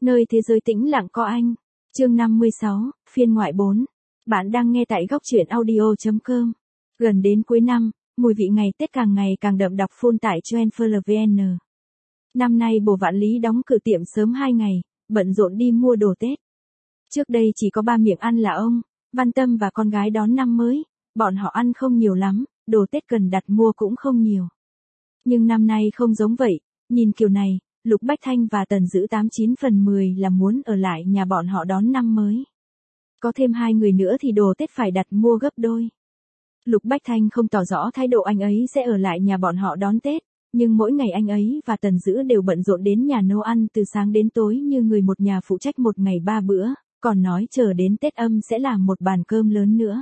Nơi thế giới tĩnh lặng có anh. Chương 56, phiên ngoại 4. Bạn đang nghe tại góc truyện audio.com. Gần đến cuối năm, mùi vị ngày Tết càng ngày càng đậm đọc full tại Transpholer.vn. Năm nay bồ Vạn Lý đóng cửa tiệm sớm 2 ngày, bận rộn đi mua đồ Tết. Trước đây chỉ có 3 miệng ăn là ông, Văn Tâm và con gái đón năm mới, bọn họ ăn không nhiều lắm, đồ Tết cần đặt mua cũng không nhiều. Nhưng năm nay không giống vậy, nhìn kiểu này, Lục Bách Thanh và Tần Dữ 89/10 là muốn ở lại nhà bọn họ đón năm mới. Có thêm 2 người nữa thì đồ Tết phải đặt mua gấp đôi. Lục Bách Thanh không tỏ rõ thái độ anh ấy sẽ ở lại nhà bọn họ đón Tết, nhưng mỗi ngày anh ấy và Tần Dữ đều bận rộn đến nhà nấu ăn từ sáng đến tối như người một nhà phụ trách một ngày 3 bữa, còn nói chờ đến Tết âm sẽ làm một bàn cơm lớn nữa.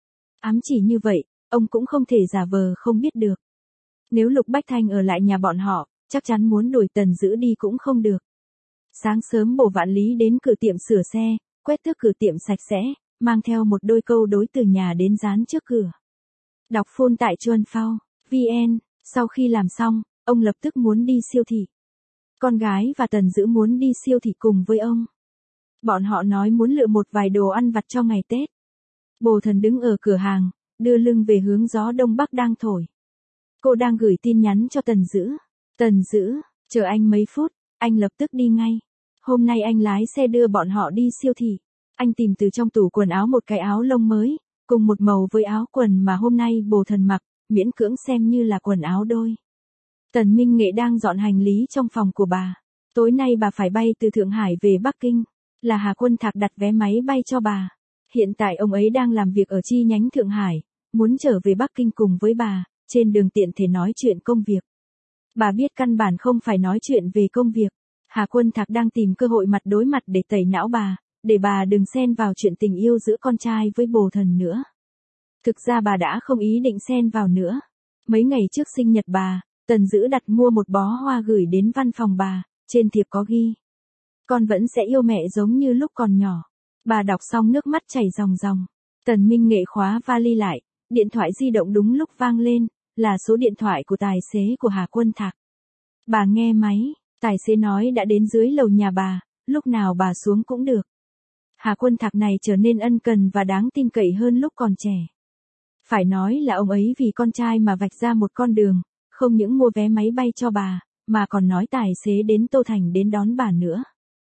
Ám chỉ như vậy, ông cũng không thể giả vờ không biết được. Nếu Lục Bách Thanh ở lại nhà bọn họ, chắc chắn muốn đuổi Tần Dữ đi cũng không được. Sáng sớm bồ Vạn Lý đến cửa tiệm sửa xe, quét tước cửa tiệm sạch sẽ, mang theo một đôi câu đối từ nhà đến dán trước cửa. Đọc phone tại Transpholer.vn, sau khi làm xong, ông lập tức muốn đi siêu thị. Con gái và Tần Dữ muốn đi siêu thị cùng với ông. Bọn họ nói muốn lựa một vài đồ ăn vặt cho ngày Tết. Bồ Thần đứng ở cửa hàng, đưa lưng về hướng gió đông bắc đang thổi. Cô đang gửi tin nhắn cho Tần Dữ. Tần Dữ, chờ anh mấy phút, anh lập tức đi ngay. Hôm nay anh lái xe đưa bọn họ đi siêu thị. Anh tìm từ trong tủ quần áo một cái áo lông mới, cùng một màu với áo quần mà hôm nay Bồ Thần mặc, miễn cưỡng xem như là quần áo đôi. Tần Minh Nghệ đang dọn hành lý trong phòng của bà. Tối nay bà phải bay từ Thượng Hải về Bắc Kinh, là Hà Quân Thạc đặt vé máy bay cho bà. Hiện tại ông ấy đang làm việc ở chi nhánh Thượng Hải, muốn trở về Bắc Kinh cùng với bà, trên đường tiện thể nói chuyện công việc. Bà biết căn bản không phải nói chuyện về công việc. Hà Quân Thạc đang tìm cơ hội mặt đối mặt để tẩy não bà, để bà đừng xen vào chuyện tình yêu giữa con trai với Bồ Thần nữa. Thực ra bà đã không ý định xen vào nữa. Mấy ngày trước sinh nhật bà, Tần Dữ đặt mua một bó hoa gửi đến văn phòng bà, trên thiệp có ghi: con vẫn sẽ yêu mẹ giống như lúc còn nhỏ. Bà đọc xong nước mắt chảy ròng ròng. Tần Minh Nghệ khóa vali lại, điện thoại di động đúng lúc vang lên, là số điện thoại của tài xế của Hà Quân Thạc. Bà nghe máy, tài xế nói đã đến dưới lầu nhà bà, lúc nào bà xuống cũng được. Hà Quân Thạc này trở nên ân cần và đáng tin cậy hơn lúc còn trẻ. Phải nói là ông ấy vì con trai mà vạch ra một con đường, không những mua vé máy bay cho bà, mà còn nói tài xế đến Tô Thành đến đón bà nữa.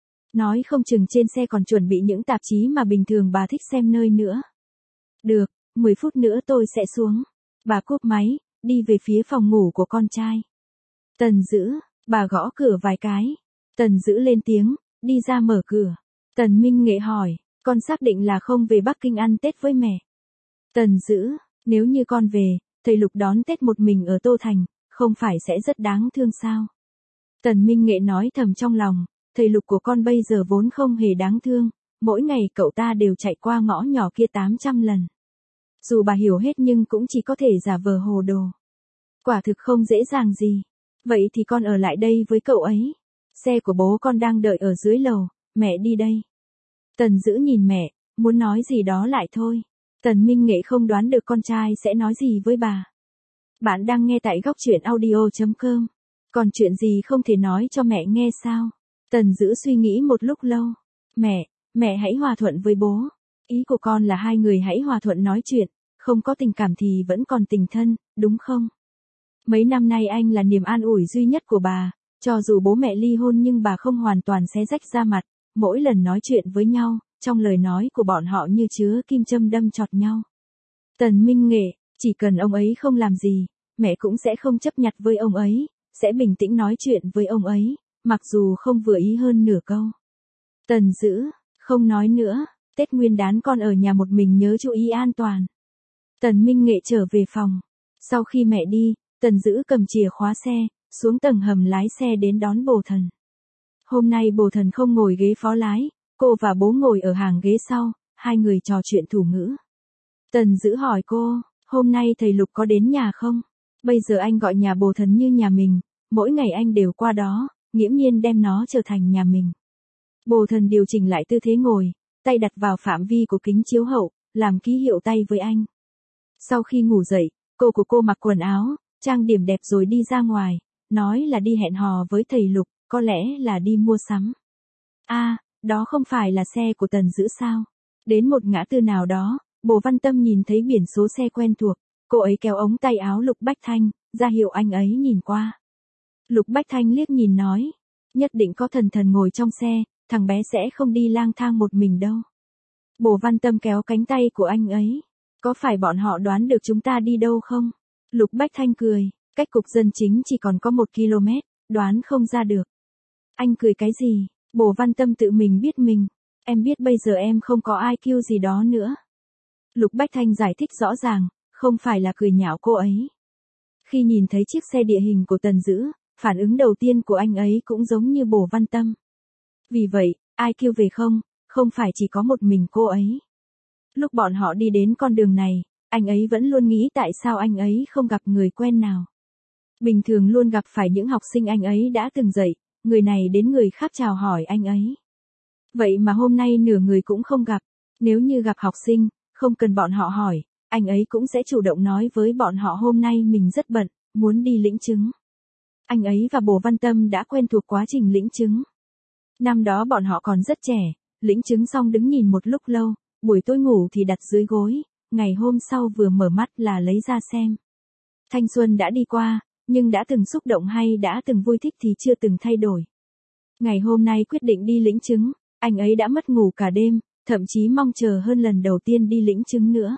Nói không chừng trên xe còn chuẩn bị những tạp chí mà bình thường bà thích xem nơi nữa. Được, 10 phút nữa tôi sẽ xuống. Bà cúp máy, đi về phía phòng ngủ của con trai. Tần Dữ, bà gõ cửa vài cái. Tần Dữ lên tiếng, đi ra mở cửa. Tần Minh Nghệ hỏi, con xác định là không về Bắc Kinh ăn Tết với mẹ. Tần Dữ, nếu như con về, thầy Lục đón Tết một mình ở Tô Thành, không phải sẽ rất đáng thương sao? Tần Minh Nghệ nói thầm trong lòng, thầy Lục của con bây giờ vốn không hề đáng thương, mỗi ngày cậu ta đều chạy qua ngõ nhỏ kia 800 lần. Dù bà hiểu hết nhưng cũng chỉ có thể giả vờ hồ đồ. Quả thực không dễ dàng gì. Vậy thì con ở lại đây với cậu ấy. Xe của bố con đang đợi ở dưới lầu, mẹ đi đây. Tần Dữ nhìn mẹ, muốn nói gì đó lại thôi. Tần Minh Nghệ không đoán được con trai sẽ nói gì với bà. Bạn đang nghe tại góc truyện audio.com. Còn chuyện gì không thể nói cho mẹ nghe sao? Tần Dữ suy nghĩ một lúc lâu. Mẹ hãy hòa thuận với bố. Ý của con là hai người hãy hòa thuận nói chuyện, không có tình cảm thì vẫn còn tình thân, đúng không? Mấy năm nay anh là niềm an ủi duy nhất của bà, cho dù bố mẹ ly hôn nhưng bà không hoàn toàn xé rách ra mặt, mỗi lần nói chuyện với nhau, trong lời nói của bọn họ như chứa kim châm đâm chọt nhau. Tần Minh Nghệ, chỉ cần ông ấy không làm gì, mẹ cũng sẽ không chấp nhặt với ông ấy, sẽ bình tĩnh nói chuyện với ông ấy, mặc dù không vừa ý hơn nửa câu. Tần Dữ, không nói nữa, Tết Nguyên đán con ở nhà một mình nhớ chú ý an toàn. Tần Minh Nghệ trở về phòng. Sau khi mẹ đi, Tần Dữ cầm chìa khóa xe, xuống tầng hầm lái xe đến đón Bồ Thần. Hôm nay Bồ Thần không ngồi ghế phó lái, cô và bố ngồi ở hàng ghế sau, hai người trò chuyện thủ ngữ. Tần Dữ hỏi cô, hôm nay thầy Lục có đến nhà không? Bây giờ anh gọi nhà Bồ Thần như nhà mình, mỗi ngày anh đều qua đó, nghiễm nhiên đem nó trở thành nhà mình. Bồ Thần điều chỉnh lại tư thế ngồi, tay đặt vào phạm vi của kính chiếu hậu, làm ký hiệu tay với anh. Sau khi ngủ dậy, cô của cô mặc quần áo, trang điểm đẹp rồi đi ra ngoài, nói là đi hẹn hò với thầy Lục, có lẽ là đi mua sắm. Đó không phải là xe của Tần Dữ sao? Đến một ngã tư nào đó, Bồ Văn Tâm nhìn thấy biển số xe quen thuộc, cô ấy kéo ống tay áo Lục Bách Thanh, ra hiệu anh ấy nhìn qua. Lục Bách Thanh liếc nhìn nói, nhất định có thần thần ngồi trong xe, thằng bé sẽ không đi lang thang một mình đâu. Bồ Văn Tâm kéo cánh tay của anh ấy, có phải bọn họ đoán được chúng ta đi đâu không? Lục Bách Thanh cười, cách cục dân chính chỉ còn có 1 km, đoán không ra được. Anh cười cái gì? Bồ Văn Tâm tự mình biết mình, em biết bây giờ em không có IQ gì đó nữa. Lục Bách Thanh giải thích rõ ràng, không phải là cười nhạo cô ấy. Khi nhìn thấy chiếc xe địa hình của Tần Dữ, phản ứng đầu tiên của anh ấy cũng giống như Bồ Văn Tâm. Vì vậy, IQ về không phải chỉ có một mình cô ấy. Lúc bọn họ đi đến con đường này, anh ấy vẫn luôn nghĩ tại sao anh ấy không gặp người quen nào. Bình thường luôn gặp phải những học sinh anh ấy đã từng dạy, người này đến người khác chào hỏi anh ấy. Vậy mà hôm nay nửa người cũng không gặp, nếu như gặp học sinh, không cần bọn họ hỏi, anh ấy cũng sẽ chủ động nói với bọn họ hôm nay mình rất bận, muốn đi lĩnh chứng. Anh ấy và Bồ Văn Tâm đã quen thuộc quá trình lĩnh chứng. Năm đó bọn họ còn rất trẻ, lĩnh chứng xong đứng nhìn một lúc lâu, buổi tối ngủ thì đặt dưới gối, ngày hôm sau vừa mở mắt là lấy ra xem. Thanh xuân đã đi qua, nhưng đã từng xúc động hay đã từng vui thích thì chưa từng thay đổi. Ngày hôm nay quyết định đi lĩnh chứng, anh ấy đã mất ngủ cả đêm, thậm chí mong chờ hơn lần đầu tiên đi lĩnh chứng nữa.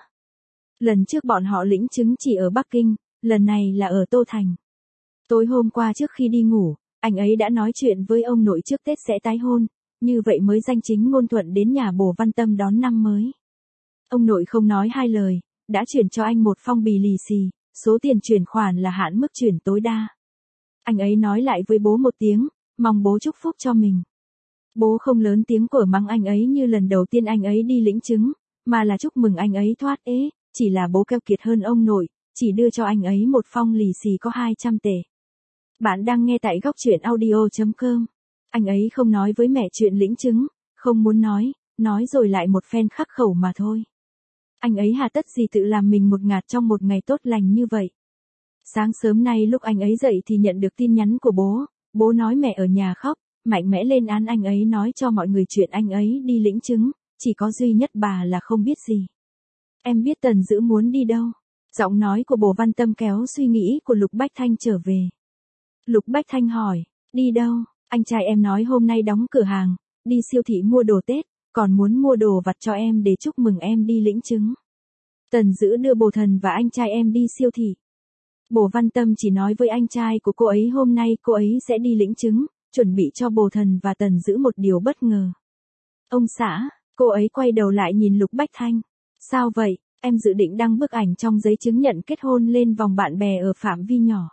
Lần trước bọn họ lĩnh chứng chỉ ở Bắc Kinh, lần này là ở Tô Thành. Tối hôm qua trước khi đi ngủ, anh ấy đã nói chuyện với ông nội trước Tết sẽ tái hôn, như vậy mới danh chính ngôn thuận đến nhà Bồ Văn Tâm đón năm mới. Ông nội không nói hai lời, đã chuyển cho anh một phong bì lì xì, số tiền chuyển khoản là hạn mức chuyển tối đa. Anh ấy nói lại với bố một tiếng, mong bố chúc phúc cho mình. Bố không lớn tiếng quở mắng anh ấy như lần đầu tiên anh ấy đi lĩnh chứng, mà là chúc mừng anh ấy thoát ế, chỉ là bố keo kiệt hơn ông nội, chỉ đưa cho anh ấy một phong lì xì có 200 tệ. Bạn đang nghe tại góc truyện audio.com. Anh ấy không nói với mẹ chuyện lĩnh chứng, không muốn nói rồi lại một phen khắc khẩu mà thôi. Anh ấy hà tất gì tự làm mình một ngạt trong một ngày tốt lành như vậy. Sáng sớm nay lúc anh ấy dậy thì nhận được tin nhắn của bố nói mẹ ở nhà khóc, mạnh mẽ lên án anh ấy nói cho mọi người chuyện anh ấy đi lĩnh chứng, chỉ có duy nhất bà là không biết gì. Em biết Tần Dữ muốn đi đâu? Giọng nói của Bồ Văn Tâm kéo suy nghĩ của Lục Bách Thanh trở về. Lục Bách Thanh hỏi, đi đâu? Anh trai em nói hôm nay đóng cửa hàng, đi siêu thị mua đồ Tết, còn muốn mua đồ vặt cho em để chúc mừng em đi lĩnh chứng. Tần Dữ đưa Bồ Thần và anh trai em đi siêu thị. Bồ Văn Tâm chỉ nói với anh trai của cô ấy hôm nay cô ấy sẽ đi lĩnh chứng, chuẩn bị cho Bồ Thần và Tần Dữ một điều bất ngờ. Ông xã, cô ấy quay đầu lại nhìn Lục Bách Thanh. Sao vậy, em dự định đăng bức ảnh trong giấy chứng nhận kết hôn lên vòng bạn bè ở phạm vi nhỏ.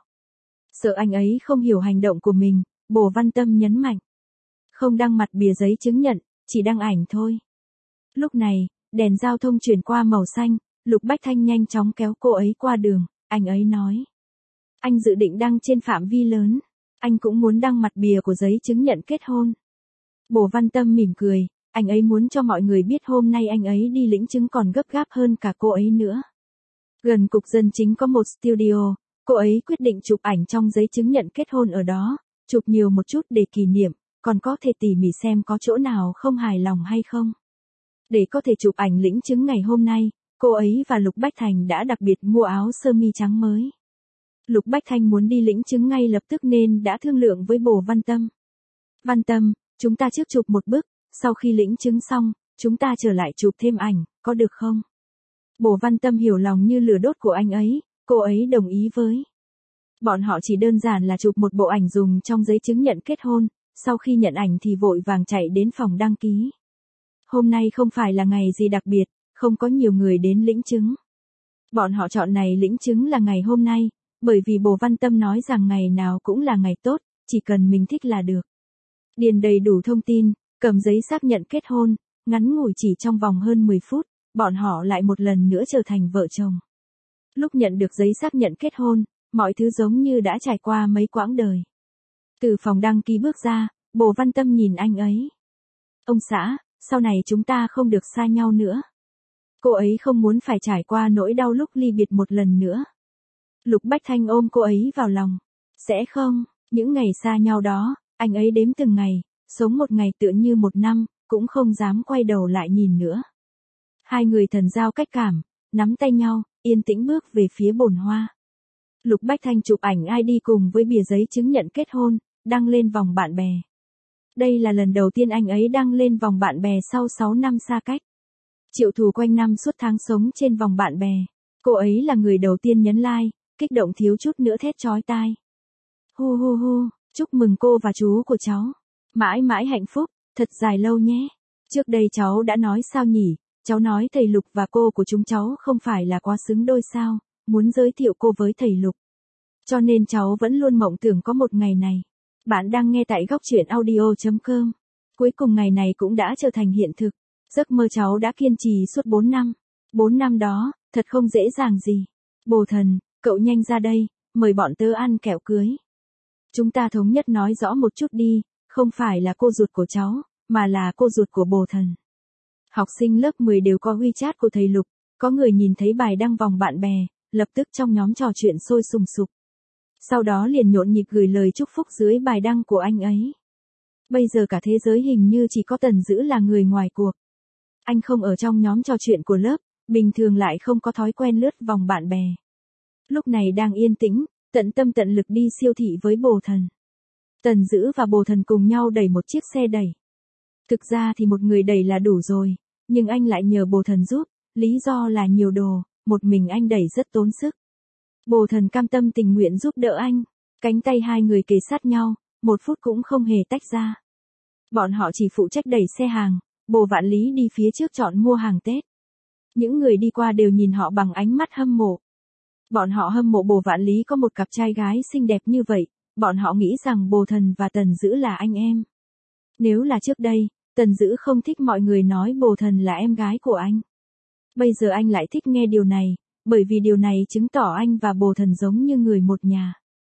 Sợ anh ấy không hiểu hành động của mình, Bồ Văn Tâm nhấn mạnh. Không đăng mặt bìa giấy chứng nhận, chỉ đăng ảnh thôi. Lúc này, đèn giao thông chuyển qua màu xanh, Lục Bách Thanh nhanh chóng kéo cô ấy qua đường, anh ấy nói. Anh dự định đăng trên phạm vi lớn, anh cũng muốn đăng mặt bìa của giấy chứng nhận kết hôn. Bồ Văn Tâm mỉm cười, anh ấy muốn cho mọi người biết hôm nay anh ấy đi lĩnh chứng còn gấp gáp hơn cả cô ấy nữa. Gần cục dân chính có một studio, cô ấy quyết định chụp ảnh trong giấy chứng nhận kết hôn ở đó, chụp nhiều một chút để kỷ niệm, còn có thể tỉ mỉ xem có chỗ nào không hài lòng hay không. Để có thể chụp ảnh lĩnh chứng ngày hôm nay, cô ấy và Lục Bách Thành đã đặc biệt mua áo sơ mi trắng mới. Lục Bách Thanh muốn đi lĩnh chứng ngay lập tức nên đã thương lượng với Bồ Văn Tâm. Văn Tâm, chúng ta trước chụp một bức, sau khi lĩnh chứng xong, chúng ta trở lại chụp thêm ảnh, có được không? Bồ Văn Tâm hiểu lòng như lửa đốt của anh ấy, cô ấy đồng ý với. Bọn họ chỉ đơn giản là chụp một bộ ảnh dùng trong giấy chứng nhận kết hôn, sau khi nhận ảnh thì vội vàng chạy đến phòng đăng ký. Hôm nay không phải là ngày gì đặc biệt, không có nhiều người đến lĩnh chứng. Bọn họ chọn này lĩnh chứng là ngày hôm nay, bởi vì Bồ Văn Tâm nói rằng ngày nào cũng là ngày tốt, chỉ cần mình thích là được. Điền đầy đủ thông tin, cầm giấy xác nhận kết hôn, ngắn ngủi chỉ trong vòng hơn 10 phút, bọn họ lại một lần nữa trở thành vợ chồng. Lúc nhận được giấy xác nhận kết hôn, mọi thứ giống như đã trải qua mấy quãng đời. Từ phòng đăng ký bước ra, Bồ Văn Tâm nhìn anh ấy. Ông xã, sau này chúng ta không được xa nhau nữa. Cô ấy không muốn phải trải qua nỗi đau lúc ly biệt một lần nữa. Lục Bách Thanh ôm cô ấy vào lòng. Sẽ không, những ngày xa nhau đó, anh ấy đếm từng ngày, sống một ngày tựa như một năm, cũng không dám quay đầu lại nhìn nữa. Hai người thần giao cách cảm, nắm tay nhau, yên tĩnh bước về phía bồn hoa. Lục Bách Thanh chụp ảnh ID cùng với bìa giấy chứng nhận kết hôn, đăng lên vòng bạn bè. Đây là lần đầu tiên anh ấy đăng lên vòng bạn bè sau 6 năm xa cách. Triệu Thù quanh năm suốt tháng sống trên vòng bạn bè. Cô ấy là người đầu tiên nhấn like, kích động thiếu chút nữa thét chói tai. Hu hu hu, chúc mừng cô và chú của cháu. Mãi mãi hạnh phúc, thật dài lâu nhé. Trước đây cháu đã nói sao nhỉ, cháu nói thầy Lục và cô của chúng cháu không phải là quá xứng đôi sao, muốn giới thiệu cô với thầy Lục. Cho nên cháu vẫn luôn mộng tưởng có một ngày này. Bạn đang nghe tại góc truyện audio.com. Cuối cùng ngày này cũng đã trở thành hiện thực. Giấc mơ cháu đã kiên trì suốt 4 năm. 4 năm đó, thật không dễ dàng gì. Bồ Thần, cậu nhanh ra đây, mời bọn tớ ăn kẹo cưới. Chúng ta thống nhất nói rõ một chút đi, không phải là cô ruột của cháu, mà là cô ruột của Bồ Thần. Học sinh lớp 10 đều có WeChat của thầy Lục, có người nhìn thấy bài đăng vòng bạn bè, lập tức trong nhóm trò chuyện sôi sùng sục. Sau đó liền nhộn nhịp gửi lời chúc phúc dưới bài đăng của anh ấy. Bây giờ cả thế giới hình như chỉ có Tần Dữ là người ngoài cuộc. Anh không ở trong nhóm trò chuyện của lớp, bình thường lại không có thói quen lướt vòng bạn bè. Lúc này đang yên tĩnh, tận tâm tận lực đi siêu thị với Bồ Thần. Tần Dữ và Bồ Thần cùng nhau đẩy một chiếc xe đẩy. Thực ra thì một người đẩy là đủ rồi, nhưng anh lại nhờ Bồ Thần giúp, lý do là nhiều đồ, một mình anh đẩy rất tốn sức. Bồ Thần cam tâm tình nguyện giúp đỡ anh, cánh tay hai người kề sát nhau, 1 phút cũng không hề tách ra. Bọn họ chỉ phụ trách đẩy xe hàng, Bồ Vạn Lý đi phía trước chọn mua hàng Tết. Những người đi qua đều nhìn họ bằng ánh mắt hâm mộ. Bọn họ hâm mộ Bồ Vạn Lý có một cặp trai gái xinh đẹp như vậy, bọn họ nghĩ rằng Bồ Thần và Tần Dữ là anh em. Nếu là trước đây, Tần Dữ không thích mọi người nói Bồ Thần là em gái của anh. Bây giờ anh lại thích nghe điều này, bởi vì điều này chứng tỏ anh và Bồ Thần giống như người một nhà.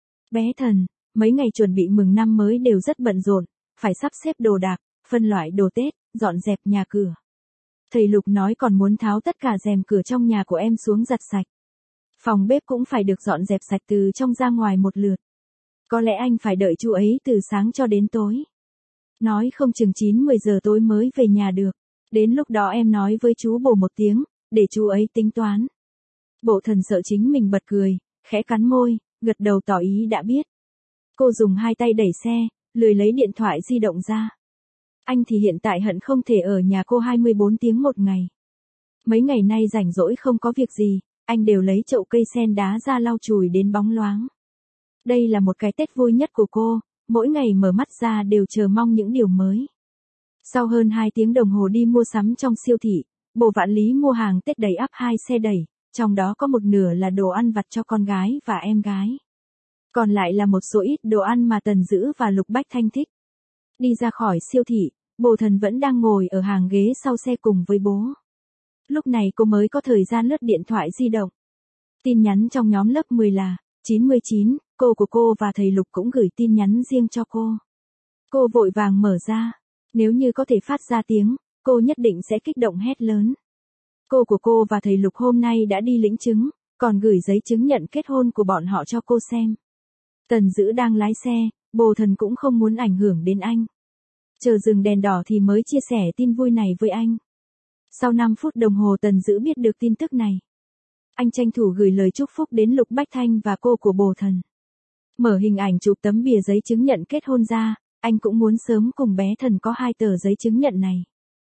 Bé Thần, mấy ngày chuẩn bị mừng năm mới đều rất bận rộn, phải sắp xếp đồ đạc, phân loại đồ Tết, dọn dẹp nhà cửa. Thầy Lục nói còn muốn tháo tất cả rèm cửa trong nhà của em xuống giặt sạch. Phòng bếp cũng phải được dọn dẹp sạch từ trong ra ngoài một lượt. Có lẽ anh phải đợi chú ấy từ sáng cho đến tối. Nói không chừng 9-10 giờ tối mới về nhà được. Đến lúc đó em nói với chú Bồ một tiếng, để chú ấy tính toán. Bồ Thần sợ chính mình bật cười, khẽ cắn môi, gật đầu tỏ ý đã biết. Cô dùng hai tay đẩy xe, lười lấy điện thoại di động ra. Anh thì hiện tại hận không thể ở nhà cô 24 tiếng một ngày. Mấy ngày nay rảnh rỗi không có việc gì, anh đều lấy chậu cây sen đá ra lau chùi đến bóng loáng. Đây là một cái Tết vui nhất của cô, mỗi ngày mở mắt ra đều chờ mong những điều mới. Sau hơn 2 tiếng đồng hồ đi mua sắm trong siêu thị, Bồ Vạn Lý mua hàng Tết đầy ắp 2 xe đẩy, trong đó có một nửa là đồ ăn vặt cho con gái và em gái. Còn lại là một số ít đồ ăn mà Tần Dữ và Lục Bách Thanh thích. Đi ra khỏi siêu thị, Bồ Thần vẫn đang ngồi ở hàng ghế sau xe cùng với bố. Lúc này cô mới có thời gian lướt điện thoại di động. Tin nhắn trong nhóm lớp 10 là 99, cô của cô và thầy Lục cũng gửi tin nhắn riêng cho cô. Cô vội vàng mở ra. Nếu như có thể phát ra tiếng, cô nhất định sẽ kích động hét lớn. Cô của cô và thầy Lục hôm nay đã đi lĩnh chứng, còn gửi giấy chứng nhận kết hôn của bọn họ cho cô xem. Tần Dữ đang lái xe, Bồ Thần cũng không muốn ảnh hưởng đến anh. Chờ dừng đèn đỏ thì mới chia sẻ tin vui này với anh. Sau 5 phút đồng hồ Tần Dữ biết được tin tức này. Anh tranh thủ gửi lời chúc phúc đến Lục Bách Thanh và cô của Bồ Thần. Mở hình ảnh chụp tấm bìa giấy chứng nhận kết hôn ra, anh cũng muốn sớm cùng bé Thần có 2 tờ giấy chứng nhận này.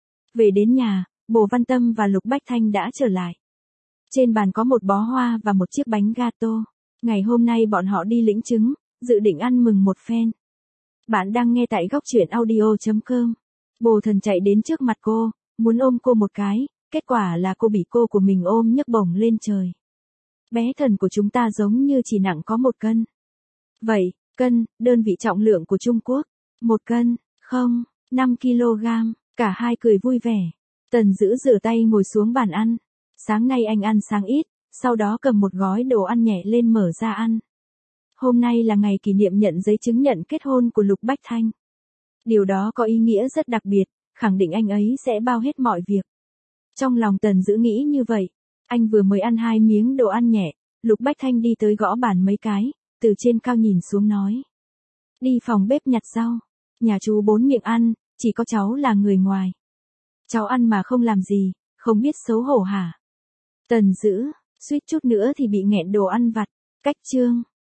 Về đến nhà, Bồ Văn Tâm và Lục Bách Thanh đã trở lại. Trên bàn có một bó hoa và một chiếc bánh gato. Ngày hôm nay bọn họ đi lĩnh chứng, dự định ăn mừng một phen. Bạn đang nghe tại góc truyện audio.com. Bồ Thần chạy đến trước mặt cô, muốn ôm cô một cái, kết quả là cô bị cô của mình ôm nhấc bổng lên trời. Bé Thần của chúng ta giống như chỉ nặng có 1 cân. Vậy, cân, đơn vị trọng lượng của Trung Quốc. 1 cân, không, 5 kg, cả hai cười vui vẻ. Tần Dữ rửa tay ngồi xuống bàn ăn. Sáng nay anh ăn sáng ít, sau đó cầm một gói đồ ăn nhẹ lên mở ra ăn. Hôm nay là ngày kỷ niệm nhận giấy chứng nhận kết hôn của Lục Bách Thanh. Điều đó có ý nghĩa rất đặc biệt, khẳng định anh ấy sẽ bao hết mọi việc. Trong lòng Tần Dữ nghĩ như vậy, anh vừa mới ăn 2 miếng đồ ăn nhẹ, Lục Bách Thanh đi tới gõ bàn mấy cái, từ trên cao nhìn xuống nói. Đi phòng bếp nhặt rau. Nhà chú bốn miệng ăn, chỉ có cháu là người ngoài. Cháu ăn mà không làm gì, không biết xấu hổ hả? Tần Dữ, suýt chút nữa thì bị nghẹn đồ ăn vặt. Cách chương